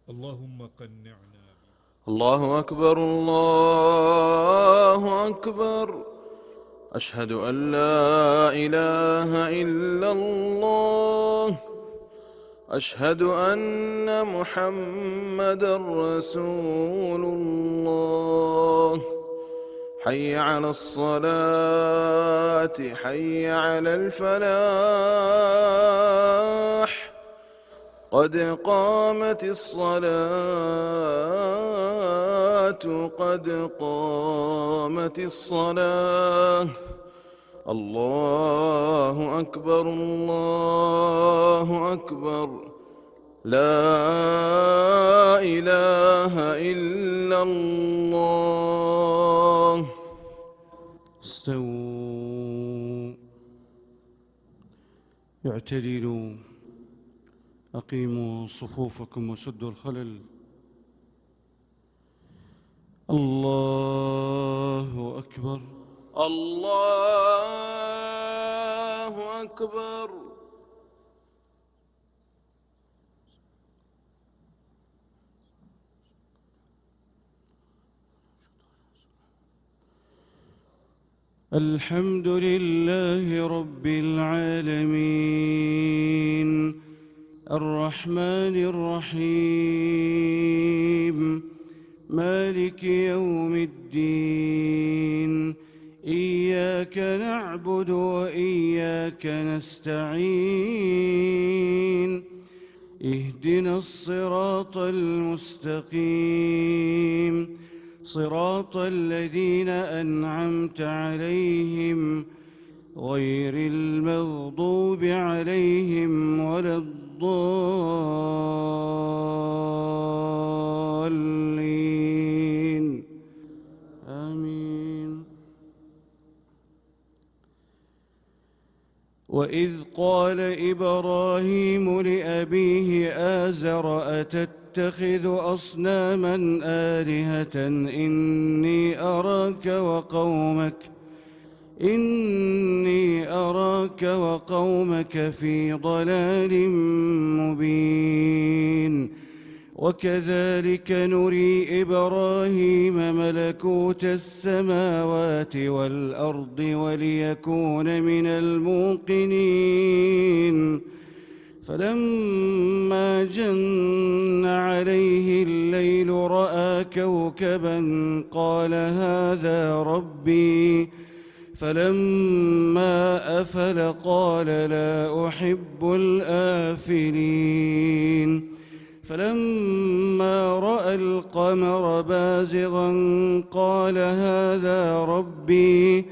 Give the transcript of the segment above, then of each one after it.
اللهم قنعنا به. الله أكبر الله أكبر. أشهد أن لا إله إلا الله. أشهد أن محمدًا رسول الله. حي على الصلاة حي على الفلاح. قد قامت الصلاة قد قامت الصلاة. الله أكبر الله أكبر. لا إله إلا الله. استووا، اعتدلوا، أقيموا صفوفكم وسدوا الخلل. الله أكبر الله أكبر. الحمد لله رب العالمين الرحمن الرحيم مالك يوم الدين. إياك نعبد وإياك نستعين. اهدنا الصراط المستقيم، صراط الذين أنعمت عليهم غير المغضوب عليهم ولا الضالين. آمين. وإذ قال إبراهيم لأبيه آزر أتتخذ أصناما آلهة إني أراك وقومك في ضلال مبين. وكذلك نري إبراهيم ملكوت السماوات والأرض وليكون من الموقنين. فلما جن عليه الليل رأى كوكبا قال هذا ربي. فلما أفل قال لا أحب الآفلين. فلما رأى القمر بازغا قال هذا ربي.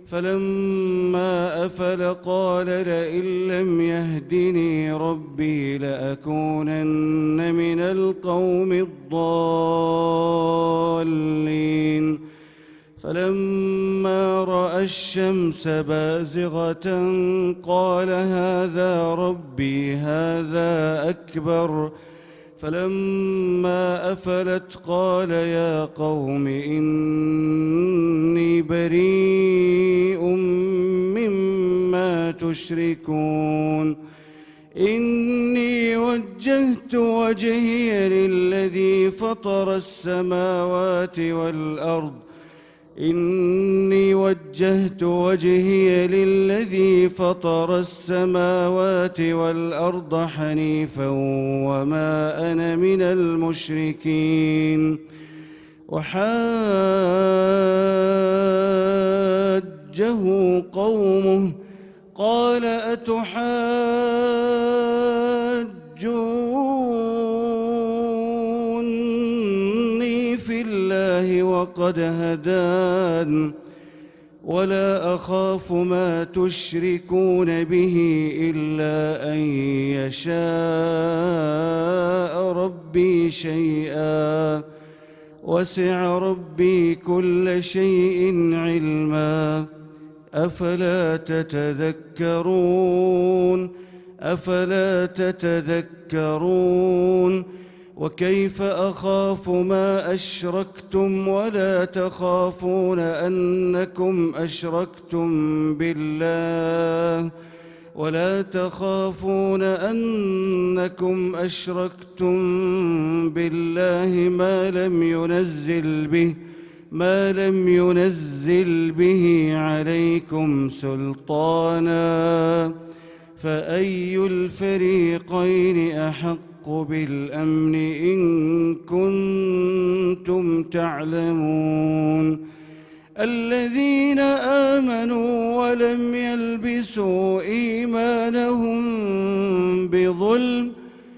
فلما أفل قال لئن لم يهدني ربي لأكونن من القوم الضالين. فلما رأى الشمس بازغة قال هذا ربي هذا أكبر. فلما أفلت قال يا قوم إني بريء مما تشركون. إني وجهت وجهي للذي فطر السماوات والأرض حنيفا وما أنا من المشركين. وحاجه قومه قال أتحاجوني في الله وقد هدان ولا أخاف ما تشركون به إلا أن يشاء ربي شيئا وسع ربي كل شيء علما. أفلا تتذكرون وكيف أخاف ما أشركتم ولا تخافون أنكم أشركتم بالله ولا تخافون أنكم أشركتم بالله ما لم ينزل به عليكم سلطانا، فأي الفريقين أحق بالأمن إن كنتم تعلمون. الذين آمنوا ولم يلبسوا إيمانهم بظلم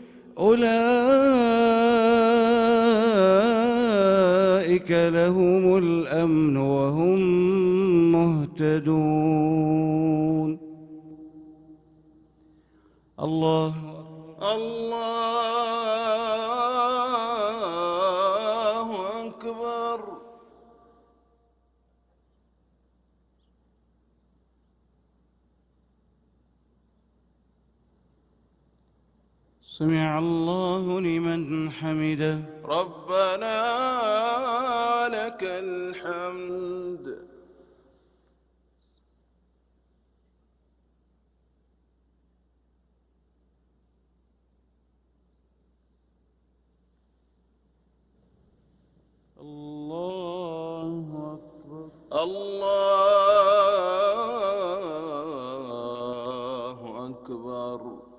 أولئك لهم الأمن وهم مهتدون. الله أكبر. سمع الله لمن حمده. ربنا لك الحمد. الله أكبر. الله أكبر.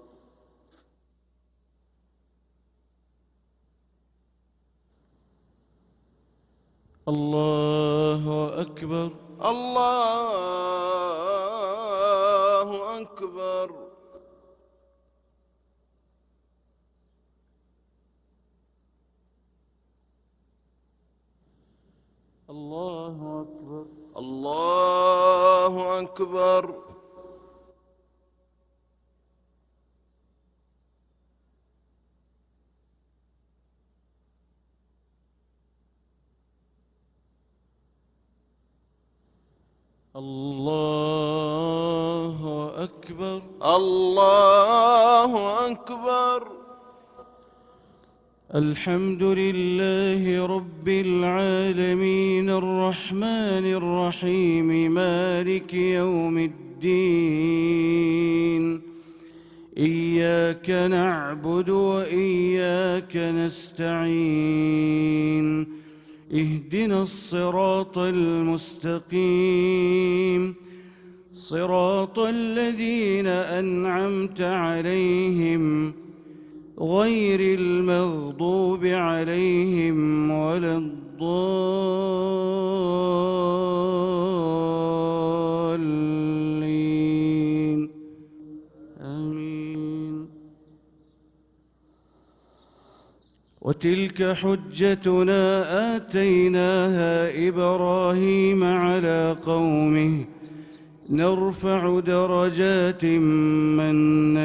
الله أكبر. الله أكبر. الله أكبر. الله أكبر. الله أكبر. الله أكبر. الحمد لله رب العالمين الرحمن الرحيم مالك يوم الدين. إياك نعبد وإياك نستعين. اهدنا الصراط المستقيم، صراط الذين أنعمت عليهم غير المغضوب عليهم ولا الضالين. آمين. وتلك حجتنا آتيناها إبراهيم على قومه نرفع درجات من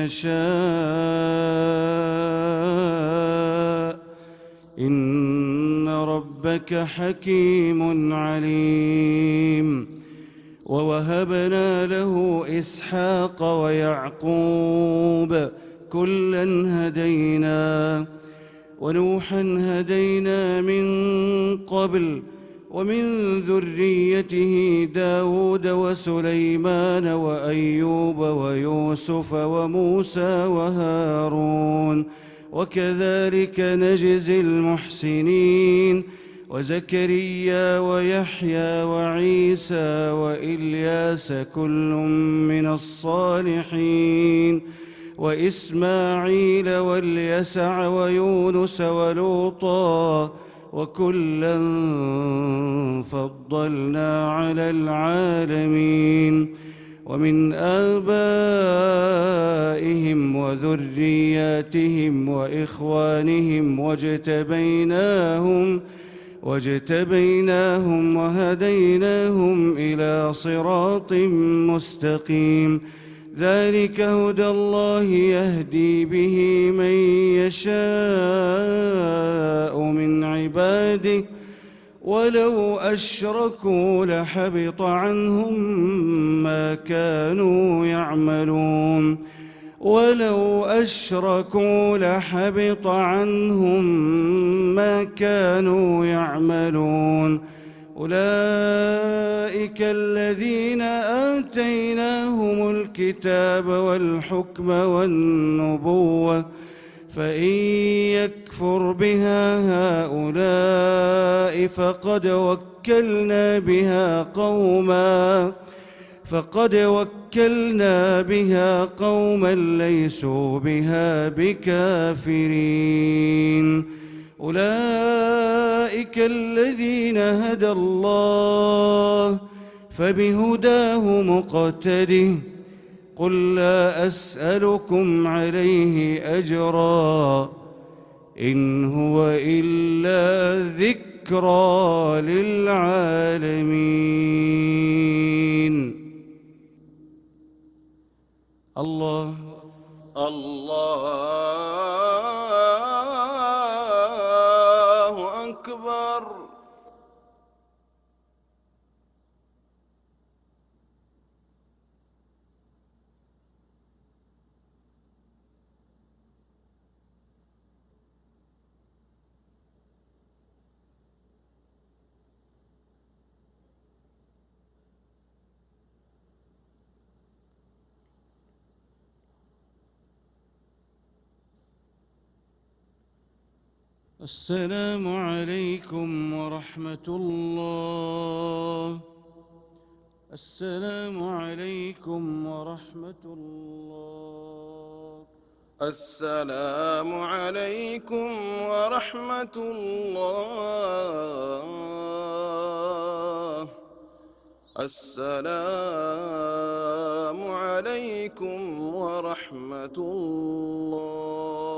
نشاء إن ربك حكيم عليم. ووهبنا له إسحاق ويعقوب كلا هدينا، ونوحا هدينا من قبل ومن ذريته داود وسليمان وأيوب ويوسف وموسى وهارون، وكذلك نجزي المحسنين، وزكريا ويحيى وعيسى وإلياس كل من الصالحين، وإسماعيل واليسع ويونس ولوطا وكلا فضلنا على العالمين. ومن آبائهم وذرياتهم وإخوانهم واجتبيناهم وهديناهم إلى صراط مستقيم. ذلك هدى الله يهدي به من يشاء من عباده، ولو أشركوا لحبط عنهم ما كانوا يعملون. ولو أشركوا لحبط عنهم ما كانوا يعملون. أولئك الذين آتيناهم الكتاب والحكم والنبوة فإن يكفر بها هؤلاء فقد وكلنا بها قوما ليسوا بها بكافرين أولئك الذين هدى الله فبهداه مقتده قل لا أسألكم عليه أجرا إن هو إلا ذكرى للعالمين. الله أكبر. السلام عليكم ورحمة الله. السلام عليكم ورحمة الله. السلام عليكم ورحمة الله. السلام عليكم ورحمة الله.